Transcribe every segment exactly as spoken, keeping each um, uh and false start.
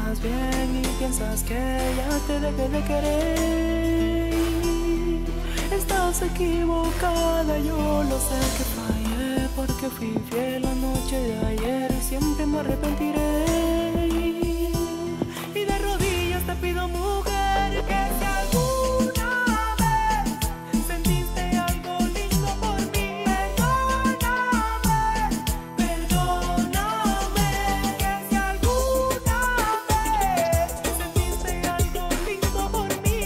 estás bien y piensas que ya te dejé de querer. Estás equivocada, yo lo sé que fallé, porque fui fiel la noche de ayer y siempre me arrepentiré. Y de rodillas te pido, mujer, que si alguna vez sentiste algo lindo por mí, perdóname, perdóname. Que si alguna vez sentiste algo lindo por mí,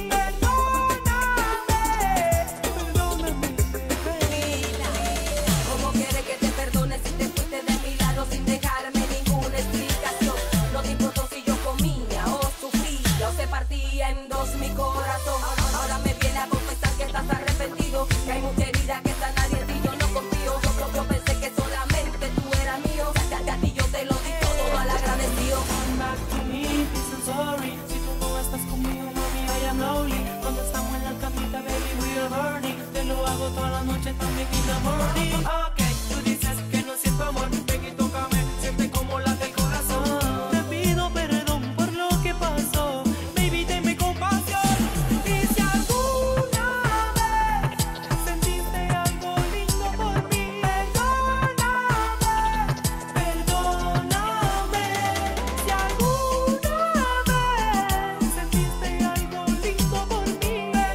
perdóname, perdóname. ¿Cómo quieres que te perdone si te fuiste de mi lado sin dejarme ninguna explicación? No te importó si yo comía o sufría o se partía en dos mi corazón. Ahora me viene a confesar que estás arrepentido, que hay mucha herida que sana de ti, yo no confío. Yo, yo, yo pensé que solamente tú eras mío, ya, ya a ti yo te lo di todo mal agradecido. Come back to me, please, I'm sorry. Si tú no estás conmigo, mami, I am lonely. Cuando estamos en la camita, baby, we are burning. Te lo hago toda la noche, también in the morning. Ok, tú dices que no siento amor, ven y tócame, siente como late el corazón. Te pido perdón por lo que pasó, baby, tenme compasión. Y si alguna vez sentiste algo lindo por mí, perdóname, perdóname. Si alguna vez sentiste algo lindo por mí,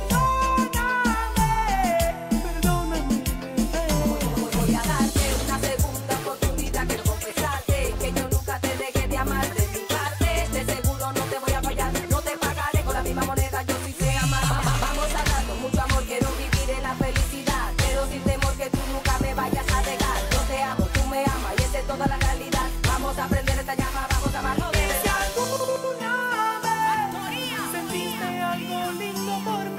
perdóname, perdóname. Voy a darte una segunda oportunidad, quiero confesarte que yo nunca te dejé de amar de mi parte. De seguro no te voy a fallar, no te pagaré con la misma moneda, yo sí sé amar. Vamos a darnos mucho amor, quiero vivir en la felicidad, pero sin temor que tú nunca me vayas a dejar. Yo te amo, tú me amas y esa es toda la realidad. Vamos a prender esta llama, vamos a amarnos de Si verdad. alguna vez sentiste algo lindo por